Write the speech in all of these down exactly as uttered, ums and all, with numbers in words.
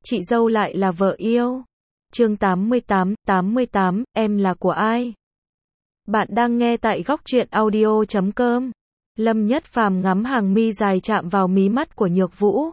chị dâu lại là vợ yêu. Chương tám mươi tám, tám mươi tám, em là của ai? Bạn đang nghe tại góc truyện audio chấm com. Lâm Nhất Phàm ngắm hàng mi dài chạm vào mí mắt của Nhược Vũ.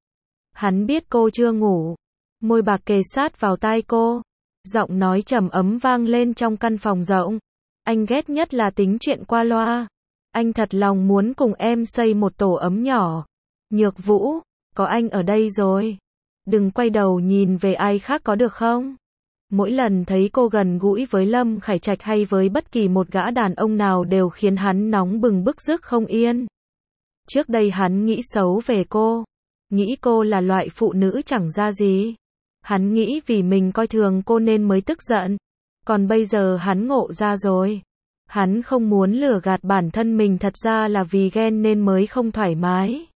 Hắn biết cô chưa ngủ. Môi bạc kề sát vào tai cô. Giọng nói trầm ấm vang lên trong căn phòng rộng. Anh ghét nhất là tính chuyện qua loa. Anh thật lòng muốn cùng em xây một tổ ấm nhỏ. Nhược Vũ, có anh ở đây rồi. Đừng quay đầu nhìn về ai khác có được không? Mỗi lần thấy cô gần gũi với Lâm Khải Trạch hay với bất kỳ một gã đàn ông nào đều khiến hắn nóng bừng bức rứt không yên. Trước đây hắn nghĩ xấu về cô. Nghĩ cô là loại phụ nữ chẳng ra gì. Hắn nghĩ vì mình coi thường cô nên mới tức giận. Còn bây giờ hắn ngộ ra rồi. Hắn không muốn lừa gạt bản thân mình, thật ra là vì ghen nên mới không thoải mái.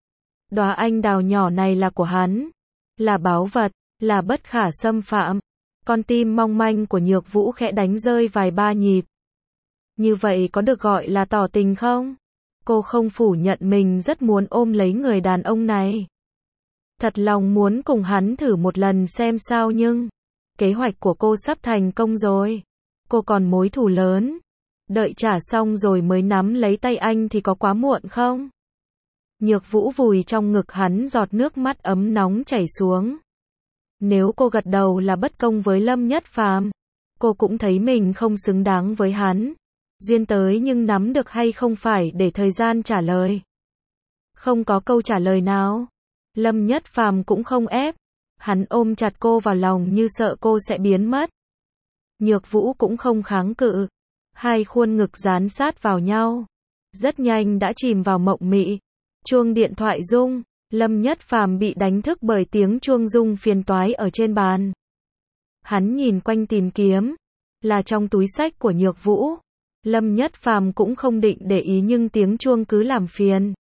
Đóa anh đào nhỏ này là của hắn. Là báu vật, là bất khả xâm phạm. Con tim mong manh của Nhược Vũ khẽ đánh rơi vài ba nhịp. Như vậy có được gọi là tỏ tình không? Cô không phủ nhận mình rất muốn ôm lấy người đàn ông này. Thật lòng muốn cùng hắn thử một lần xem sao, nhưng kế hoạch của cô sắp thành công rồi. Cô còn mối thù lớn. Đợi trả xong rồi mới nắm lấy tay anh thì có quá muộn không? Nhược Vũ vùi trong ngực hắn, giọt nước mắt ấm nóng chảy xuống. Nếu cô gật đầu là bất công với Lâm Nhất Phàm, cô cũng thấy mình không xứng đáng với hắn. Duyên tới nhưng nắm được hay không phải để thời gian trả lời. Không có câu trả lời nào. Lâm Nhất Phàm cũng không ép. Hắn ôm chặt cô vào lòng như sợ cô sẽ biến mất. Nhược Vũ cũng không kháng cự. Hai khuôn ngực dán sát vào nhau. Rất nhanh đã chìm vào mộng mị. Chuông điện thoại rung. Lâm Nhất Phàm bị đánh thức bởi tiếng chuông rung phiền toái ở trên bàn. Hắn nhìn quanh tìm kiếm. Là trong túi xách của Nhược Vũ. Lâm Nhất Phàm cũng không định để ý nhưng tiếng chuông cứ làm phiền.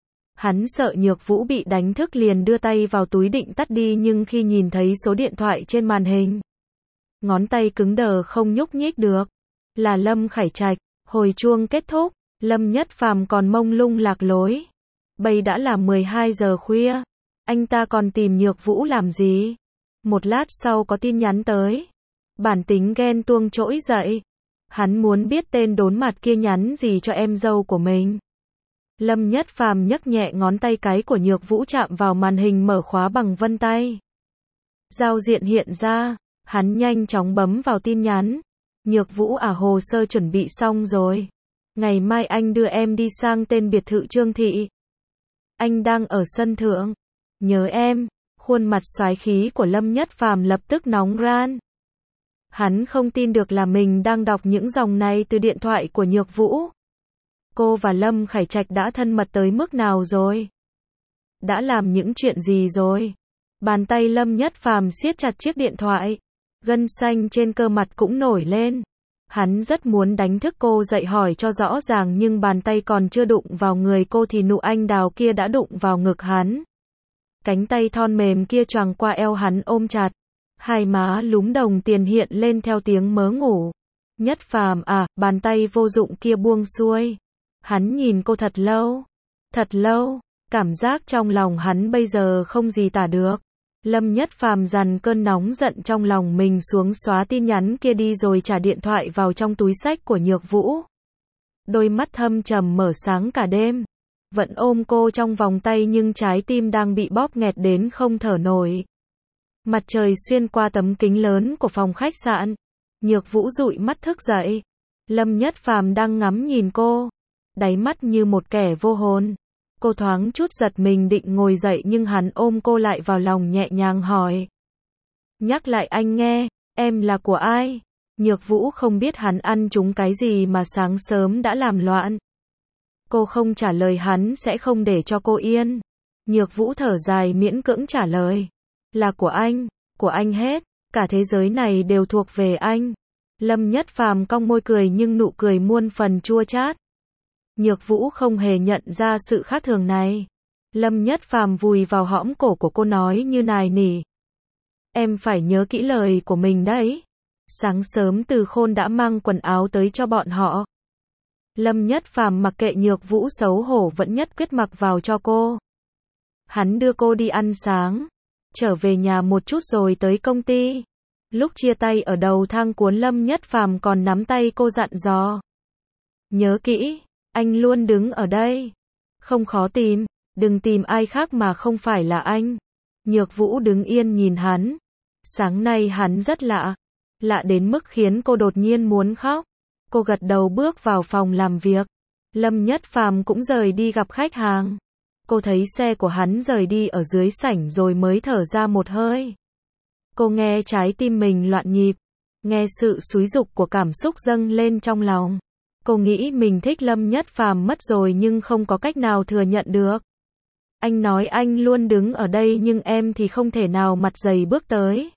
Hắn sợ Nhược Vũ bị đánh thức liền đưa tay vào túi định tắt đi, nhưng khi nhìn thấy số điện thoại trên màn hình, ngón tay cứng đờ không nhúc nhích được. Là Lâm Khải Trạch. Hồi chuông kết thúc, Lâm Nhất Phàm còn mông lung lạc lối. Bây đã là mười hai giờ khuya. Anh ta còn tìm Nhược Vũ làm gì? Một lát sau có tin nhắn tới. Bản tính ghen tuông trỗi dậy. Hắn muốn biết tên đốn mặt kia nhắn gì cho em dâu của mình. Lâm Nhất Phàm nhấc nhẹ ngón tay cái của Nhược Vũ chạm vào màn hình mở khóa bằng vân tay. Giao diện hiện ra. Hắn nhanh chóng bấm vào tin nhắn. Nhược Vũ à, hồ sơ chuẩn bị xong rồi. Ngày mai anh đưa em đi sang tên biệt thự Trương Thị. Anh đang ở sân thượng. Nhớ em. Khuôn mặt xoái khí của Lâm Nhất Phàm lập tức nóng ran. Hắn không tin được là mình đang đọc những dòng này từ điện thoại của Nhược Vũ. Cô và Lâm Khải Trạch đã thân mật tới mức nào rồi? Đã làm những chuyện gì rồi? Bàn tay Lâm Nhất Phàm siết chặt chiếc điện thoại. Gân xanh trên cơ mặt cũng nổi lên. Hắn rất muốn đánh thức cô dậy hỏi cho rõ ràng, nhưng bàn tay còn chưa đụng vào người cô thì nụ anh đào kia đã đụng vào ngực hắn. Cánh tay thon mềm kia choàng qua eo hắn ôm chặt. Hai má lúm đồng tiền hiện lên theo tiếng mớ ngủ. Nhất Phàm à, bàn tay vô dụng kia buông xuôi. Hắn nhìn cô thật lâu. Thật lâu. Cảm giác trong lòng hắn bây giờ không gì tả được. Lâm Nhất Phàm dằn cơn nóng giận trong lòng mình xuống, xóa tin nhắn kia đi rồi trả điện thoại vào trong túi xách của Nhược Vũ. Đôi mắt thâm trầm mở sáng cả đêm. Vẫn ôm cô trong vòng tay nhưng trái tim đang bị bóp nghẹt đến không thở nổi. Mặt trời xuyên qua tấm kính lớn của phòng khách sạn. Nhược Vũ dụi mắt thức dậy. Lâm Nhất Phàm đang ngắm nhìn cô. Đáy mắt như một kẻ vô hồn. Cô thoáng chút giật mình định ngồi dậy nhưng hắn ôm cô lại vào lòng nhẹ nhàng hỏi. Nhắc lại anh nghe, em là của ai? Nhược Vũ không biết hắn ăn trúng cái gì mà sáng sớm đã làm loạn. Cô không trả lời hắn sẽ không để cho cô yên. Nhược Vũ thở dài miễn cưỡng trả lời. Là của anh, của anh hết, cả thế giới này đều thuộc về anh. Lâm Nhất Phàm cong môi cười nhưng nụ cười muôn phần chua chát. Nhược Vũ không hề nhận ra sự khác thường này. Lâm Nhất Phàm vùi vào hõm cổ của cô nói như nài nỉ. Em phải nhớ kỹ lời của mình đấy. Sáng sớm Từ Khôn đã mang quần áo tới cho bọn họ. Lâm Nhất Phàm mặc kệ Nhược Vũ xấu hổ vẫn nhất quyết mặc vào cho cô. Hắn đưa cô đi ăn sáng. trở về nhà một chút rồi tới công ty. Lúc chia tay ở đầu thang cuốn Lâm Nhất Phàm còn nắm tay cô dặn dò. Nhớ kỹ, anh luôn đứng ở đây. Không khó tìm, đừng tìm ai khác mà không phải là anh. Nhược Vũ đứng yên nhìn hắn. Sáng nay hắn rất lạ. Lạ đến mức khiến cô đột nhiên muốn khóc. Cô gật đầu bước vào phòng làm việc. Lâm Nhất Phàm cũng rời đi gặp khách hàng. Cô thấy xe của hắn rời đi ở dưới sảnh rồi mới thở ra một hơi. Cô nghe trái tim mình loạn nhịp. Nghe sự xúi giục của cảm xúc dâng lên trong lòng. Cô nghĩ mình thích Lâm Nhất Phàm mất rồi nhưng không có cách nào thừa nhận được. Anh nói anh luôn đứng ở đây nhưng em thì không thể nào mặt dày bước tới.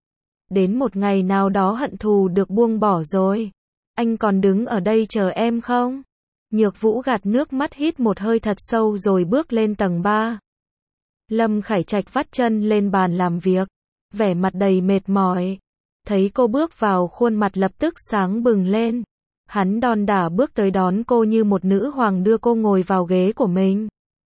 Đến một ngày nào đó hận thù được buông bỏ rồi. Anh còn đứng ở đây chờ em không? Nhược Vũ gạt nước mắt hít một hơi thật sâu rồi bước lên tầng ba. Lâm Khải Trạch vắt chân lên bàn làm việc. Vẻ mặt đầy mệt mỏi. Thấy cô bước vào khuôn mặt lập tức sáng bừng lên. Hắn đon đả bước tới đón cô như một nữ hoàng đưa cô ngồi vào ghế của mình.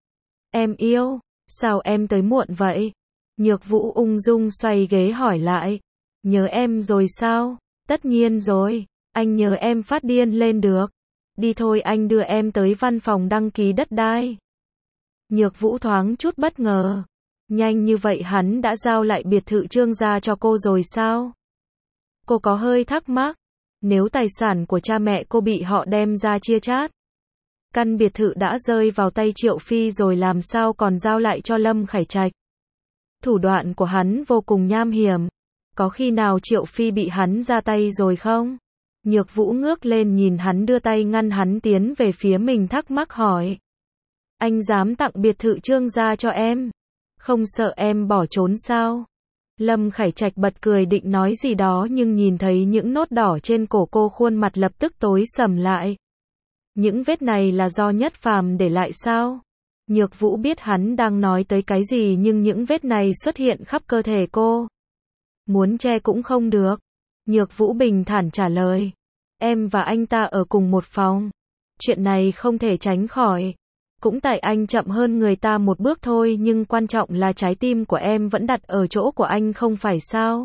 Em yêu, sao em tới muộn vậy? Nhược Vũ ung dung xoay ghế hỏi lại. Nhớ em rồi sao? Tất nhiên rồi, anh nhớ em phát điên lên được. Đi thôi anh đưa em tới văn phòng đăng ký đất đai. Nhược Vũ thoáng chút bất ngờ. Nhanh như vậy hắn đã giao lại biệt thự Trương gia cho cô rồi sao? Cô có hơi thắc mắc. Nếu tài sản của cha mẹ cô bị họ đem ra chia chác, căn biệt thự đã rơi vào tay Triệu Phi rồi làm sao còn giao lại cho Lâm Khải Trạch. Thủ đoạn của hắn vô cùng nham hiểm. Có khi nào Triệu Phi bị hắn ra tay rồi không? Nhược Vũ ngước lên nhìn hắn đưa tay ngăn hắn tiến về phía mình thắc mắc hỏi. Anh dám tặng biệt thự Trương gia cho em? Không sợ em bỏ trốn sao? Lâm Khải Trạch bật cười định nói gì đó nhưng nhìn thấy những nốt đỏ trên cổ cô khuôn mặt lập tức tối sầm lại. Những vết này là do Nhất Phàm để lại sao? Nhược Vũ biết hắn đang nói tới cái gì nhưng những vết này xuất hiện khắp cơ thể cô. Muốn che cũng không được. Nhược Vũ bình thản trả lời. Em và anh ta ở cùng một phòng. Chuyện này không thể tránh khỏi. Cũng tại anh chậm hơn người ta một bước thôi nhưng quan trọng là trái tim của em vẫn đặt ở chỗ của anh không phải sao?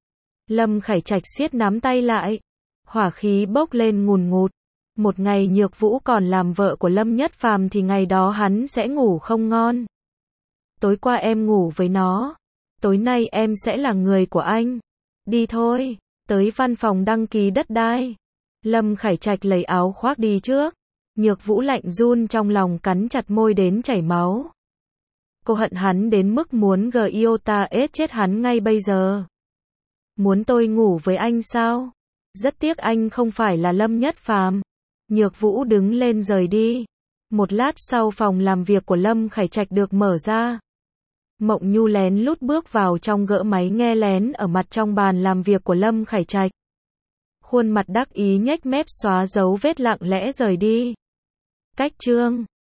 Lâm Khải Trạch siết nắm tay lại. Hỏa khí bốc lên ngùn ngụt. Một ngày Nhược Vũ còn làm vợ của Lâm Nhất Phàm thì ngày đó hắn sẽ ngủ không ngon. Tối qua em ngủ với nó. Tối nay em sẽ là người của anh. Đi thôi, tới văn phòng đăng ký đất đai. Lâm Khải Trạch lấy áo khoác đi trước. Nhược Vũ lạnh run trong lòng cắn chặt môi đến chảy máu. Cô hận hắn đến mức muốn giota ết chết hắn ngay bây giờ. Muốn tôi ngủ với anh sao? Rất tiếc anh không phải là Lâm Nhất Phàm. Nhược Vũ đứng lên rời đi. Một lát sau phòng làm việc của Lâm Khải Trạch được mở ra. Mộng Nhu lén lút bước vào trong gỡ máy nghe lén ở mặt trong bàn làm việc của Lâm Khải Trạch. Khuôn mặt đắc ý nhếch mép xóa dấu vết lặng lẽ rời đi. Cách chương